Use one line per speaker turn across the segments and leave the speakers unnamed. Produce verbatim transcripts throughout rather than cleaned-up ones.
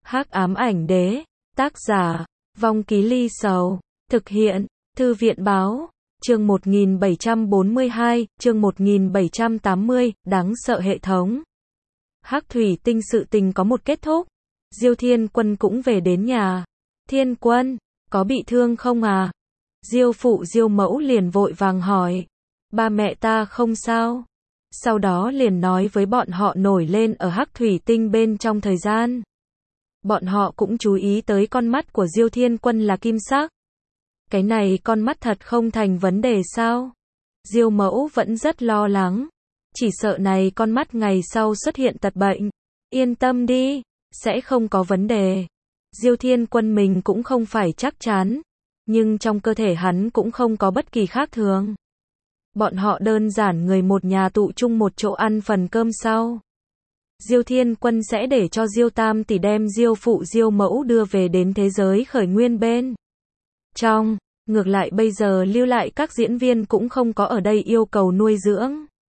Hắc ám ảnh đế, tác giả, Vong Ký Ly Sầu, thực hiện, Thư viện báo, chương một nghìn bảy trăm bốn mươi hai, chương một nghìn bảy trăm tám mươi, đáng sợ hệ thống. Hắc thủy tinh sự tình có một kết thúc, Diêu Thiên Quân cũng về đến nhà. Thiên Quân, có bị thương không à? Diêu phụ Diêu mẫu liền vội vàng hỏi. Ba mẹ ta không sao. Sau đó liền nói với bọn họ nổi lên ở Hắc thủy tinh bên trong thời gian. Bọn họ cũng chú ý tới con mắt của Diêu Thiên Quân là kim sắc. Cái này con mắt thật không thành vấn đề sao? Diêu mẫu vẫn rất lo lắng. Chỉ sợ này con mắt ngày sau xuất hiện tật bệnh. Yên tâm đi, sẽ không có vấn đề. Diêu Thiên Quân mình cũng không phải chắc chắn. Nhưng trong cơ thể hắn cũng không có bất kỳ khác thường. Bọn họ đơn giản người một nhà tụ chung một chỗ ăn phần cơm sau. Diêu Thiên Quân sẽ để cho Diêu Tam tỷ đem Diêu phụ Diêu mẫu đưa về đến thế giới khởi nguyên bên trong. Ngược lại bây giờ lưu lại các diễn viên cũng không có ở đây yêu cầu nuôi dưỡng.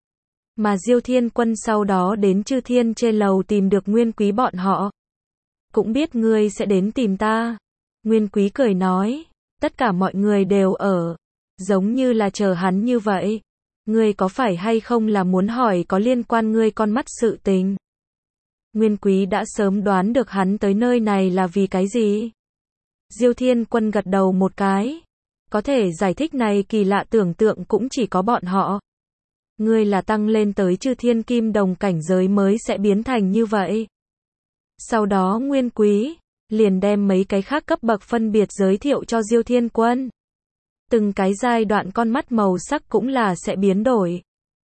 Mà Diêu Thiên Quân sau đó đến Chư Thiên trên lầu tìm được Nguyên Quý bọn họ. Cũng biết ngươi sẽ đến tìm ta. Nguyên Quý cười nói, tất cả mọi người đều ở, giống như là chờ hắn như vậy. Ngươi có phải hay không là muốn hỏi có liên quan ngươi con mắt sự tình? Nguyên Quý đã sớm đoán được hắn tới nơi này là vì cái gì. Diêu Thiên Quân gật đầu một cái. Có thể giải thích này kỳ lạ tưởng tượng cũng chỉ có bọn họ. Ngươi là tăng lên tới Chư Thiên Kim Đồng cảnh giới mới sẽ biến thành như vậy. Sau đó Nguyên Quý liền đem mấy cái khác cấp bậc phân biệt giới thiệu cho Diêu Thiên Quân. Từng cái giai đoạn con mắt màu sắc cũng là sẽ biến đổi.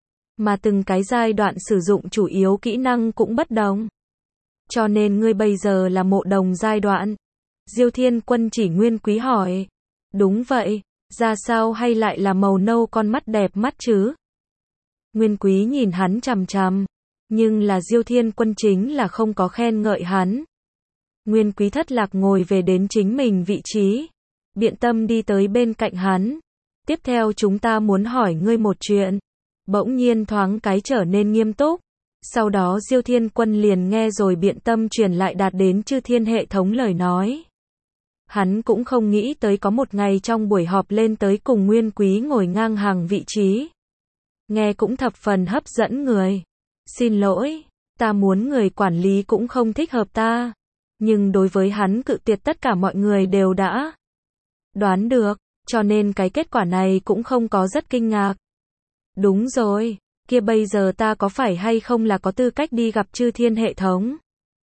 Mà từng cái giai đoạn sử dụng chủ yếu kỹ năng cũng bất đồng. Cho nên ngươi bây giờ là mộ đồng giai đoạn. Diêu Thiên Quân chỉ Nguyên Quý hỏi. Đúng vậy, ra sao hay lại là màu nâu con mắt đẹp mắt chứ? Nguyên Quý nhìn hắn chằm chằm. Nhưng là Diêu Thiên Quân chính là không có khen ngợi hắn. Nguyên Quý thất lạc ngồi về đến chính mình vị trí. Biện Tâm đi tới bên cạnh hắn. Tiếp theo chúng ta muốn hỏi ngươi một chuyện. Bỗng nhiên thoáng cái trở nên nghiêm túc. Sau đó Diêu Thiên Quân liền nghe rồi Biện Tâm truyền lại đạt đến Chư Thiên hệ thống lời nói. Hắn cũng không nghĩ tới có một ngày trong buổi họp lên tới cùng Nguyên Quý ngồi ngang hàng vị trí. Nghe cũng thập phần hấp dẫn người. Xin lỗi, ta muốn người quản lý cũng không thích hợp ta. Nhưng đối với hắn cự tuyệt tất cả mọi người đều đã đoán được, cho nên cái kết quả này cũng không có rất kinh ngạc. Đúng rồi, kia bây giờ ta có phải hay không là có tư cách đi gặp Chư Thiên hệ thống?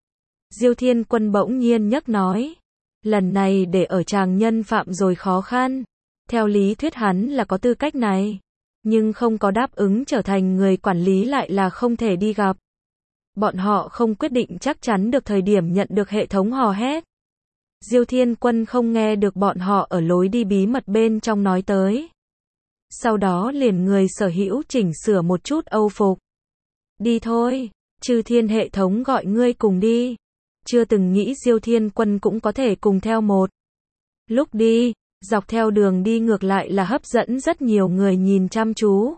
Diêu Thiên Quân bỗng nhiên nhắc nói. Lần này để ở chàng nhân phạm rồi khó khăn. Theo lý thuyết hắn là có tư cách này. Nhưng không có đáp ứng trở thành người quản lý lại là không thể đi gặp. Bọn họ không quyết định chắc chắn được thời điểm nhận được hệ thống hò hét. Diêu Thiên Quân không nghe được bọn họ ở lối đi bí mật bên trong nói tới. Sau đó liền người sở hữu chỉnh sửa một chút âu phục. Đi thôi, Chư Thiên hệ thống gọi ngươi cùng đi. Chưa từng nghĩ Diêu Thiên Quân cũng có thể cùng theo một lúc đi. Dọc theo đường đi ngược lại là hấp dẫn rất nhiều người nhìn chăm chú.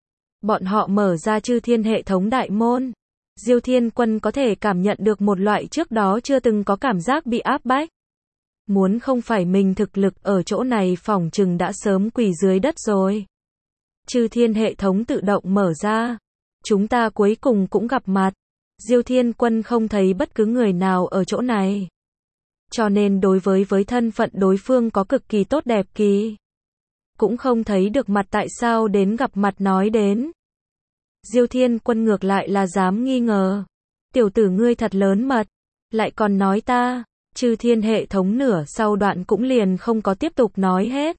Bọn họ mở ra Chư Thiên hệ thống đại môn. Diêu Thiên Quân có thể cảm nhận được một loại trước đó chưa từng có cảm giác bị áp bách. Muốn không phải mình thực lực ở chỗ này phỏng chừng đã sớm quỳ dưới đất rồi. Chư Thiên hệ thống tự động mở ra. Chúng ta cuối cùng cũng gặp mặt. Diêu Thiên Quân không thấy bất cứ người nào ở chỗ này. Cho nên đối với với thân phận đối phương có cực kỳ tốt đẹp kỳ. Cũng không thấy được mặt tại sao đến gặp mặt nói đến. Diêu Thiên Quân ngược lại là dám nghi ngờ. Tiểu tử ngươi thật lớn mật. Lại còn nói ta. Chư Thiên hệ thống nửa sau đoạn cũng liền không có tiếp tục nói hết.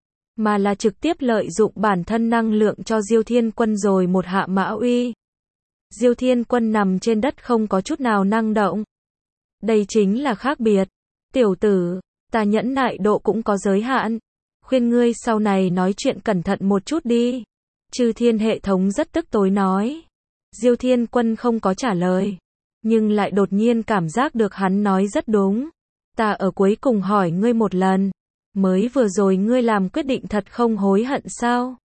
Mà là trực tiếp lợi dụng bản thân năng lượng cho Diêu Thiên Quân rồi một hạ mã uy. Diêu Thiên Quân nằm trên đất không có chút nào năng động. Đây chính là khác biệt. Tiểu tử, ta nhẫn nại độ cũng có giới hạn. Khuyên ngươi sau này nói chuyện cẩn thận một chút đi. Chư Thiên hệ thống rất tức tối nói. Diêu Thiên Quân không có trả lời. Nhưng lại đột nhiên cảm giác được hắn nói rất đúng. Ta ở cuối cùng hỏi ngươi một lần. Mới vừa rồi ngươi làm quyết định thật không hối hận sao?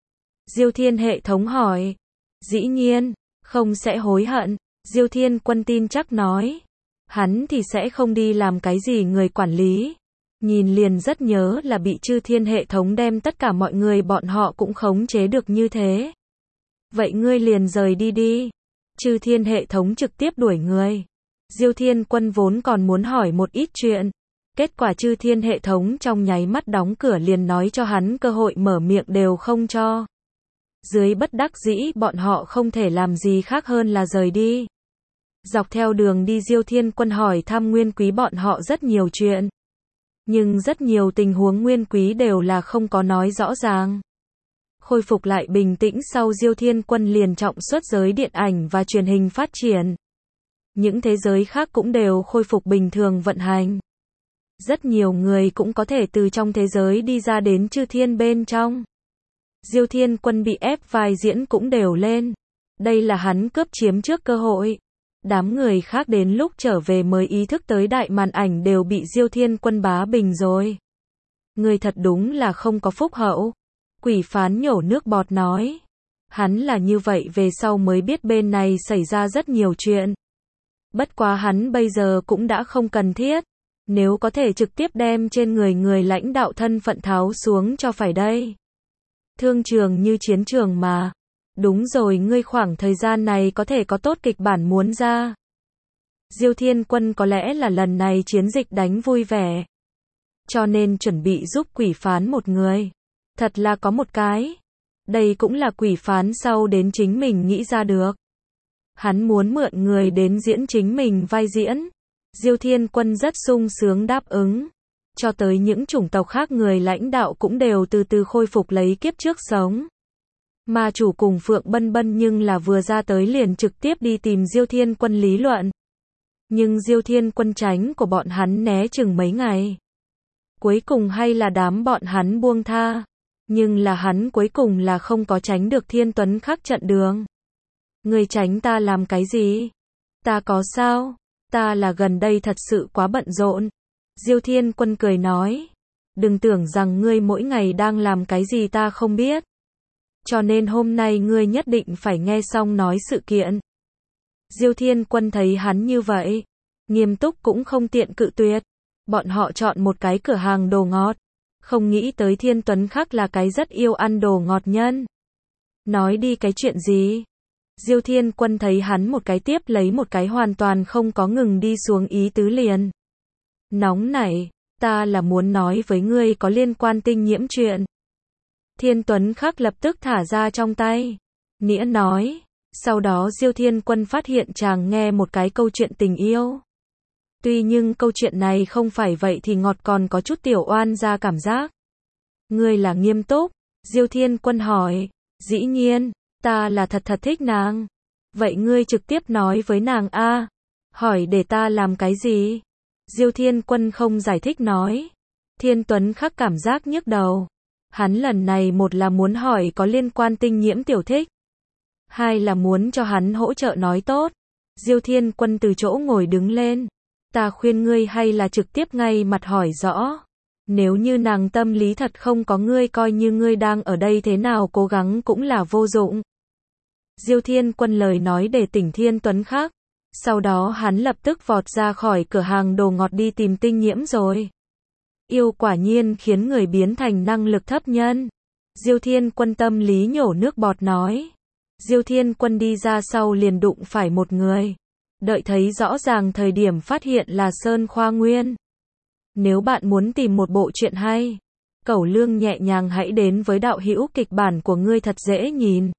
Diêu Thiên hệ thống hỏi. Dĩ nhiên, không sẽ hối hận. Diêu Thiên Quân tin chắc nói. Hắn thì sẽ không đi làm cái gì người quản lý. Nhìn liền rất nhớ là bị Chư Thiên hệ thống đem tất cả mọi người bọn họ cũng khống chế được như thế. Vậy ngươi liền rời đi đi. Chư Thiên hệ thống trực tiếp đuổi người. Diêu Thiên Quân vốn còn muốn hỏi một ít chuyện. Kết quả Chư Thiên hệ thống trong nháy mắt đóng cửa liền nói cho hắn cơ hội mở miệng đều không cho. Dưới bất đắc dĩ bọn họ không thể làm gì khác hơn là rời đi. Dọc theo đường đi Diêu Thiên Quân hỏi thăm Nguyên Quý bọn họ rất nhiều chuyện. Nhưng rất nhiều tình huống Nguyên Quý đều là không có nói rõ ràng. Khôi phục lại bình tĩnh sau Diêu Thiên Quân liền trọng suất giới điện ảnh và truyền hình phát triển. Những thế giới khác cũng đều khôi phục bình thường vận hành. Rất nhiều người cũng có thể từ trong thế giới đi ra đến Chư Thiên bên trong. Diêu Thiên Quân bị ép vai diễn cũng đều lên. Đây là hắn cướp chiếm trước cơ hội. Đám người khác đến lúc trở về mới ý thức tới đại màn ảnh đều bị Diêu Thiên Quân bá bình rồi. Người thật đúng là không có phúc hậu. Quỷ phán nhổ nước bọt nói. Hắn là như vậy về sau mới biết bên này xảy ra rất nhiều chuyện. Bất quá hắn bây giờ cũng đã không cần thiết. Nếu có thể trực tiếp đem trên người người lãnh đạo thân phận tháo xuống cho phải đây. Thương trường như chiến trường mà. Đúng rồi, ngươi khoảng thời gian này có thể có tốt kịch bản muốn ra. Diêu Thiên Quân có lẽ là lần này chiến dịch đánh vui vẻ. Cho nên chuẩn bị giúp quỷ phán một người. Thật là có một cái. Đây cũng là quỷ phán sau đến chính mình nghĩ ra được. Hắn muốn mượn người đến diễn chính mình vai diễn. Diêu Thiên Quân rất sung sướng đáp ứng. Cho tới những chủng tộc khác người lãnh đạo cũng đều từ từ khôi phục lấy kiếp trước sống. Ma chủ cùng Phượng Bân Bân nhưng là vừa ra tới liền trực tiếp đi tìm Diêu Thiên Quân lý luận. Nhưng Diêu Thiên Quân tránh của bọn hắn né chừng mấy ngày. Cuối cùng hay là đám bọn hắn buông tha. Nhưng là hắn cuối cùng là không có tránh được Thiên Tuấn Khắc trận đường. Người tránh ta làm cái gì? Ta có sao? Ta là gần đây thật sự quá bận rộn. Diêu Thiên Quân cười nói. Đừng tưởng rằng ngươi mỗi ngày đang làm cái gì ta không biết. Cho nên hôm nay ngươi nhất định phải nghe xong nói sự kiện. Diêu Thiên Quân thấy hắn như vậy. Nghiêm túc cũng không tiện cự tuyệt. Bọn họ chọn một cái cửa hàng đồ ngọt. Không nghĩ tới Thiên Tuấn Khắc là cái rất yêu ăn đồ ngọt nhân. Nói đi cái chuyện gì? Diêu Thiên Quân thấy hắn một cái tiếp lấy một cái hoàn toàn không có ngừng đi xuống ý tứ liền. Nóng nảy, ta là muốn nói với ngươi có liên quan tinh nhiễm chuyện. Thiên Tuấn Khắc lập tức thả ra trong tay. Nĩa nói. Sau đó Diêu Thiên Quân phát hiện chàng nghe một cái câu chuyện tình yêu. Tuy nhưng câu chuyện này không phải vậy thì ngọt còn có chút tiểu oan ra cảm giác. Ngươi là nghiêm túc? Diêu Thiên Quân hỏi. Dĩ nhiên, ta là thật thật thích nàng. Vậy ngươi trực tiếp nói với nàng a. Hỏi để ta làm cái gì? Diêu Thiên Quân không giải thích nói. Thiên Tuấn Khắc cảm giác nhức đầu. Hắn lần này một là muốn hỏi có liên quan tinh nhiễm tiểu thích. Hai là muốn cho hắn hỗ trợ nói tốt. Diêu Thiên Quân từ chỗ ngồi đứng lên. Ta khuyên ngươi hay là trực tiếp ngay mặt hỏi rõ. Nếu như nàng tâm lý thật không có ngươi coi như ngươi đang ở đây thế nào cố gắng cũng là vô dụng. Diêu Thiên Quân lời nói để tỉnh Thiên Tuấn Khắc. Sau đó hắn lập tức vọt ra khỏi cửa hàng đồ ngọt đi tìm tinh nhiễm rồi. Yêu quả nhiên khiến người biến thành năng lực thấp nhân. Diêu Thiên Quân tâm lý nhổ nước bọt nói. Diêu Thiên Quân đi ra sau liền đụng phải một người. Đợi thấy rõ ràng thời điểm phát hiện là Sơn Khoa Nguyên. Nếu bạn muốn tìm một bộ truyện hay, Cẩu Lương nhẹ nhàng hãy đến với đạo hữu kịch bản của ngươi thật dễ nhìn.